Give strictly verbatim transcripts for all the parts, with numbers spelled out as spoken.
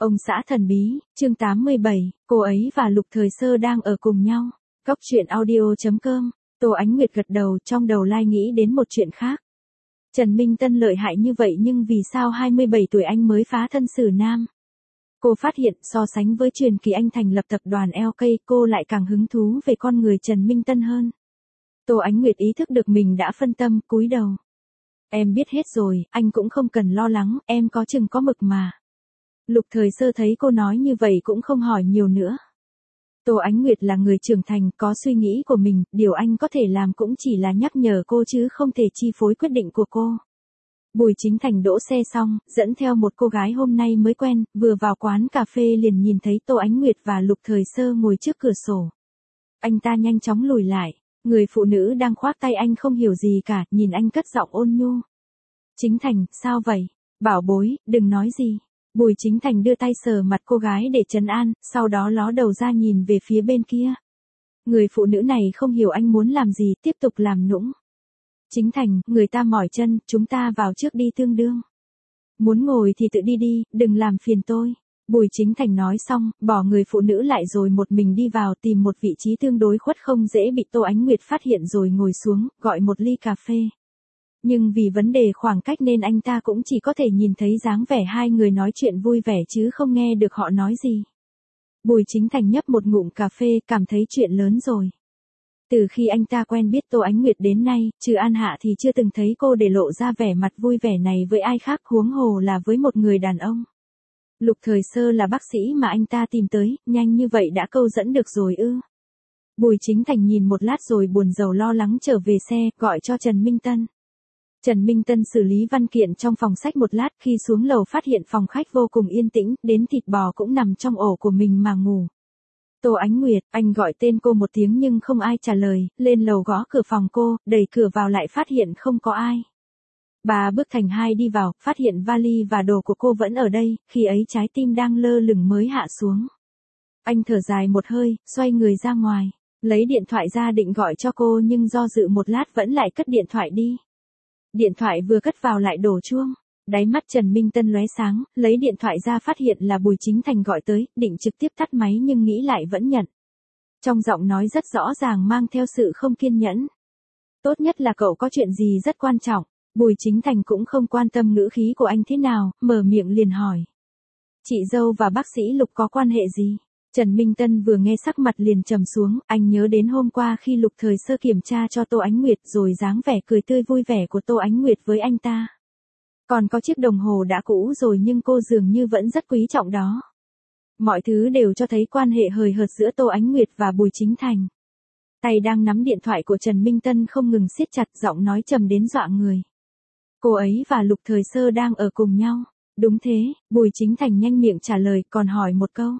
Ông xã thần bí, chương tám mươi bảy, cô ấy và Lục Thời Sơ đang ở cùng nhau. Góc truyện audio chấm com, Tô Ánh Nguyệt gật đầu, trong đầu lai nghĩ đến một chuyện khác. Trần Minh Tân lợi hại như vậy nhưng vì sao hai mươi bảy tuổi anh mới phá thân xử nam? Cô phát hiện so sánh với truyền kỳ anh thành lập tập đoàn lờ ca, cô lại càng hứng thú về con người Trần Minh Tân hơn. Tô Ánh Nguyệt ý thức được mình đã phân tâm, cúi đầu. Em biết hết rồi, anh cũng không cần lo lắng, em có chừng có mực mà. Lục Thời Sơ thấy cô nói như vậy cũng không hỏi nhiều nữa. Tô Ánh Nguyệt là người trưởng thành, có suy nghĩ của mình, điều anh có thể làm cũng chỉ là nhắc nhở cô chứ không thể chi phối quyết định của cô. Bùi Chính Thành đỗ xe xong, dẫn theo một cô gái hôm nay mới quen, vừa vào quán cà phê liền nhìn thấy Tô Ánh Nguyệt và Lục Thời Sơ ngồi trước cửa sổ. Anh ta nhanh chóng lùi lại, người phụ nữ đang khoác tay anh không hiểu gì cả, nhìn anh cất giọng ôn nhu. Chính Thành, sao vậy? Bảo bối, đừng nói gì. Bùi Chính Thành đưa tay sờ mặt cô gái để trấn an, sau đó ló đầu ra nhìn về phía bên kia. Người phụ nữ này không hiểu anh muốn làm gì, tiếp tục làm nũng. Chính Thành, người ta mỏi chân, chúng ta vào trước đi tương đương. Muốn ngồi thì tự đi đi, đừng làm phiền tôi. Bùi Chính Thành nói xong, bỏ người phụ nữ lại rồi một mình đi vào tìm một vị trí tương đối khuất không dễ bị Tô Ánh Nguyệt phát hiện rồi ngồi xuống, gọi một ly cà phê. Nhưng vì vấn đề khoảng cách nên anh ta cũng chỉ có thể nhìn thấy dáng vẻ hai người nói chuyện vui vẻ chứ không nghe được họ nói gì. Bùi Chính Thành nhấp một ngụm cà phê, cảm thấy chuyện lớn rồi. Từ khi anh ta quen biết Tô Ánh Nguyệt đến nay, trừ An Hạ thì chưa từng thấy cô để lộ ra vẻ mặt vui vẻ này với ai khác, huống hồ là với một người đàn ông. Lục Thời Sơ là bác sĩ mà anh ta tìm tới, nhanh như vậy đã câu dẫn được rồi ư? Bùi Chính Thành nhìn một lát rồi buồn rầu lo lắng trở về xe, gọi cho Trần Minh Tân. Trần Minh Tân xử lý văn kiện trong phòng sách một lát, khi xuống lầu phát hiện phòng khách vô cùng yên tĩnh, đến thịt bò cũng nằm trong ổ của mình mà ngủ. Tô Ánh Nguyệt, anh gọi tên cô một tiếng nhưng không ai trả lời, lên lầu gõ cửa phòng cô, đẩy cửa vào lại phát hiện không có ai. Bà bước thành hai đi vào, phát hiện vali và đồ của cô vẫn ở đây, khi ấy trái tim đang lơ lửng mới hạ xuống. Anh thở dài một hơi, xoay người ra ngoài, lấy điện thoại ra định gọi cho cô nhưng do dự một lát vẫn lại cất điện thoại đi. Điện thoại vừa cất vào lại đổ chuông, đáy mắt Trần Minh Tân lóe sáng, lấy điện thoại ra phát hiện là Bùi Chính Thành gọi tới, định trực tiếp tắt máy nhưng nghĩ lại vẫn nhận. Trong giọng nói rất rõ ràng mang theo sự không kiên nhẫn. Tốt nhất là cậu có chuyện gì rất quan trọng. Bùi Chính Thành cũng không quan tâm ngữ khí của anh thế nào, mở miệng liền hỏi. Chị dâu và bác sĩ Lục có quan hệ gì? Trần Minh Tân vừa nghe sắc mặt liền trầm xuống, anh nhớ đến hôm qua khi Lục Thời Sơ kiểm tra cho Tô Ánh Nguyệt rồi dáng vẻ cười tươi vui vẻ của Tô Ánh Nguyệt với anh ta. Còn có chiếc đồng hồ đã cũ rồi nhưng cô dường như vẫn rất quý trọng đó. Mọi thứ đều cho thấy quan hệ hời hợt giữa Tô Ánh Nguyệt và Bùi Chính Thành. Tay đang nắm điện thoại của Trần Minh Tân không ngừng siết chặt, giọng nói trầm đến dọa người. Cô ấy và Lục Thời Sơ đang ở cùng nhau. Đúng thế, Bùi Chính Thành nhanh miệng trả lời, còn hỏi một câu.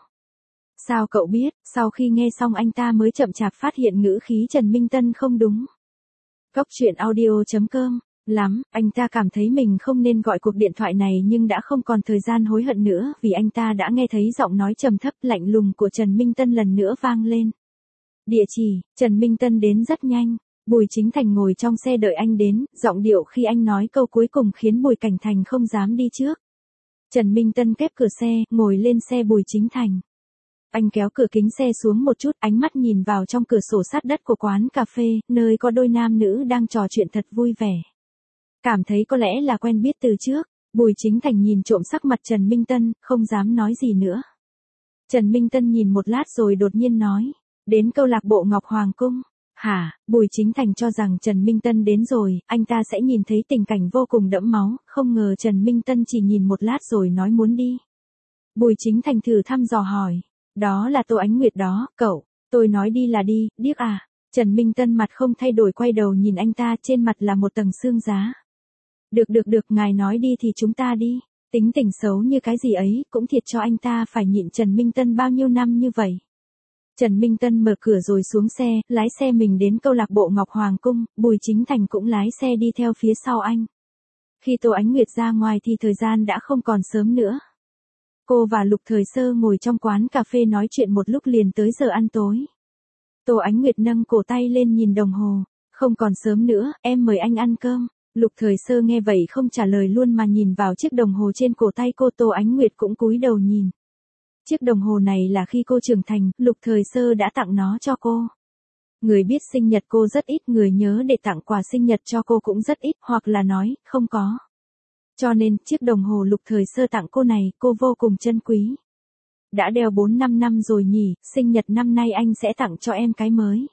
Sao cậu biết? Sau khi nghe xong anh ta mới chậm chạp phát hiện ngữ khí Trần Minh Tân không đúng. Góc truyện audio chấm com, lắm, anh ta cảm thấy mình không nên gọi cuộc điện thoại này nhưng đã không còn thời gian hối hận nữa vì anh ta đã nghe thấy giọng nói trầm thấp lạnh lùng của Trần Minh Tân lần nữa vang lên. Địa chỉ, Trần Minh Tân đến rất nhanh. Bùi Chính Thành ngồi trong xe đợi anh đến, giọng điệu khi anh nói câu cuối cùng khiến Bùi Cảnh Thành không dám đi trước. Trần Minh Tân khép cửa xe, ngồi lên xe Bùi Chính Thành. Anh kéo cửa kính xe xuống một chút, ánh mắt nhìn vào trong cửa sổ sát đất của quán cà phê, nơi có đôi nam nữ đang trò chuyện thật vui vẻ. Cảm thấy có lẽ là quen biết từ trước, Bùi Chính Thành nhìn trộm sắc mặt Trần Minh Tân, không dám nói gì nữa. Trần Minh Tân nhìn một lát rồi đột nhiên nói, đến câu lạc bộ Ngọc Hoàng Cung. Hả? Bùi Chính Thành cho rằng Trần Minh Tân đến rồi, anh ta sẽ nhìn thấy tình cảnh vô cùng đẫm máu, không ngờ Trần Minh Tân chỉ nhìn một lát rồi nói muốn đi. Bùi Chính Thành thử thăm dò hỏi, đó là Tô Ánh Nguyệt đó, cậu, tôi nói đi là đi, điếc à? Trần Minh Tân mặt không thay đổi quay đầu nhìn anh ta, trên mặt là một tầng xương giá. Được được được, ngài nói đi thì chúng ta đi, tính tình xấu như cái gì ấy, cũng thiệt cho anh ta phải nhịn Trần Minh Tân bao nhiêu năm như vậy. Trần Minh Tân mở cửa rồi xuống xe, lái xe mình đến câu lạc bộ Ngọc Hoàng Cung, Bùi Chính Thành cũng lái xe đi theo phía sau anh. Khi Tô Ánh Nguyệt ra ngoài thì thời gian đã không còn sớm nữa. Cô và Lục Thời Sơ ngồi trong quán cà phê nói chuyện một lúc liền tới giờ ăn tối. Tô Ánh Nguyệt nâng cổ tay lên nhìn đồng hồ, không còn sớm nữa, em mời anh ăn cơm. Lục Thời Sơ nghe vậy không trả lời luôn mà nhìn vào chiếc đồng hồ trên cổ tay cô. Tô Ánh Nguyệt cũng cúi đầu nhìn. Chiếc đồng hồ này là khi cô trưởng thành, Lục Thời Sơ đã tặng nó cho cô. Người biết sinh nhật cô rất ít, người nhớ để tặng quà sinh nhật cho cô cũng rất ít, hoặc là nói, không có. Cho nên, chiếc đồng hồ Lục Thời Sơ tặng cô này, cô vô cùng trân quý. Đã đeo bốn năm năm rồi nhỉ, sinh nhật năm nay anh sẽ tặng cho em cái mới.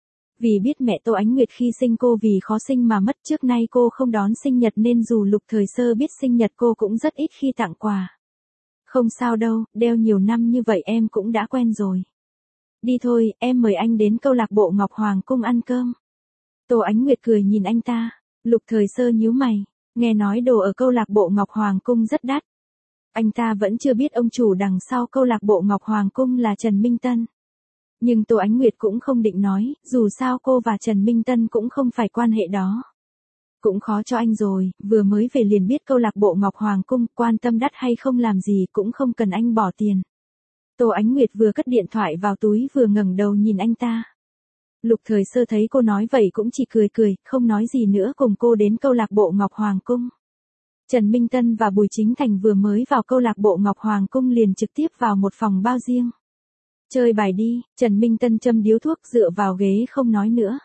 Vì biết mẹ Tô Ánh Nguyệt khi sinh cô vì khó sinh mà mất, trước nay cô không đón sinh nhật nên dù Lục Thời Sơ biết sinh nhật cô cũng rất ít khi tặng quà. Không sao đâu, đeo nhiều năm như vậy em cũng đã quen rồi. Đi thôi, em mời anh đến câu lạc bộ Ngọc Hoàng Cung ăn cơm. Tô Ánh Nguyệt cười nhìn anh ta. Lục Thời Sơ nhíu mày, nghe nói đồ ở câu lạc bộ Ngọc Hoàng Cung rất đắt. Anh ta vẫn chưa biết ông chủ đằng sau câu lạc bộ Ngọc Hoàng Cung là Trần Minh Tân. Nhưng Tô Ánh Nguyệt cũng không định nói, dù sao cô và Trần Minh Tân cũng không phải quan hệ đó. Cũng khó cho anh rồi, vừa mới về liền biết câu lạc bộ Ngọc Hoàng Cung, quan tâm đắt hay không làm gì cũng không cần anh bỏ tiền. Tô Ánh Nguyệt vừa cất điện thoại vào túi vừa ngẩng đầu nhìn anh ta. Lục Thời Sơ thấy cô nói vậy cũng chỉ cười cười, không nói gì nữa cùng cô đến câu lạc bộ Ngọc Hoàng Cung. Trần Minh Tân và Bùi Chính Thành vừa mới vào câu lạc bộ Ngọc Hoàng Cung liền trực tiếp vào một phòng bao riêng. Chơi bài đi, Trần Minh Tân châm điếu thuốc dựa vào ghế không nói nữa.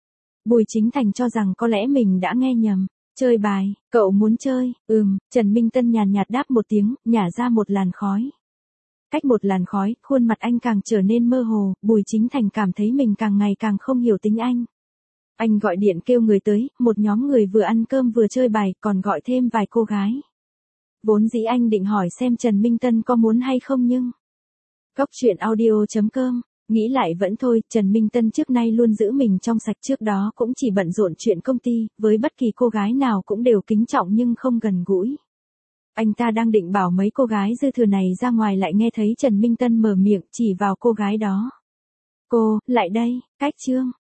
Bùi Chính Thành cho rằng có lẽ mình đã nghe nhầm. Chơi bài, cậu muốn chơi, ừm, Trần Minh Tân nhàn nhạt đáp một tiếng, nhả ra một làn khói. Cách một làn khói, khuôn mặt anh càng trở nên mơ hồ, Bùi Chính Thành cảm thấy mình càng ngày càng không hiểu tính anh. Anh gọi điện kêu người tới, một nhóm người vừa ăn cơm vừa chơi bài, còn gọi thêm vài cô gái. Vốn dĩ anh định hỏi xem Trần Minh Tân có muốn hay không nhưng... Góc truyện audio chấm com, nghĩ lại vẫn thôi, Trần Minh Tân trước nay luôn giữ mình trong sạch, trước đó cũng chỉ bận rộn chuyện công ty, với bất kỳ cô gái nào cũng đều kính trọng nhưng không gần gũi. Anh ta đang định bảo mấy cô gái dư thừa này ra ngoài lại nghe thấy Trần Minh Tân mở miệng chỉ vào cô gái đó. Cô, lại đây, cách chương.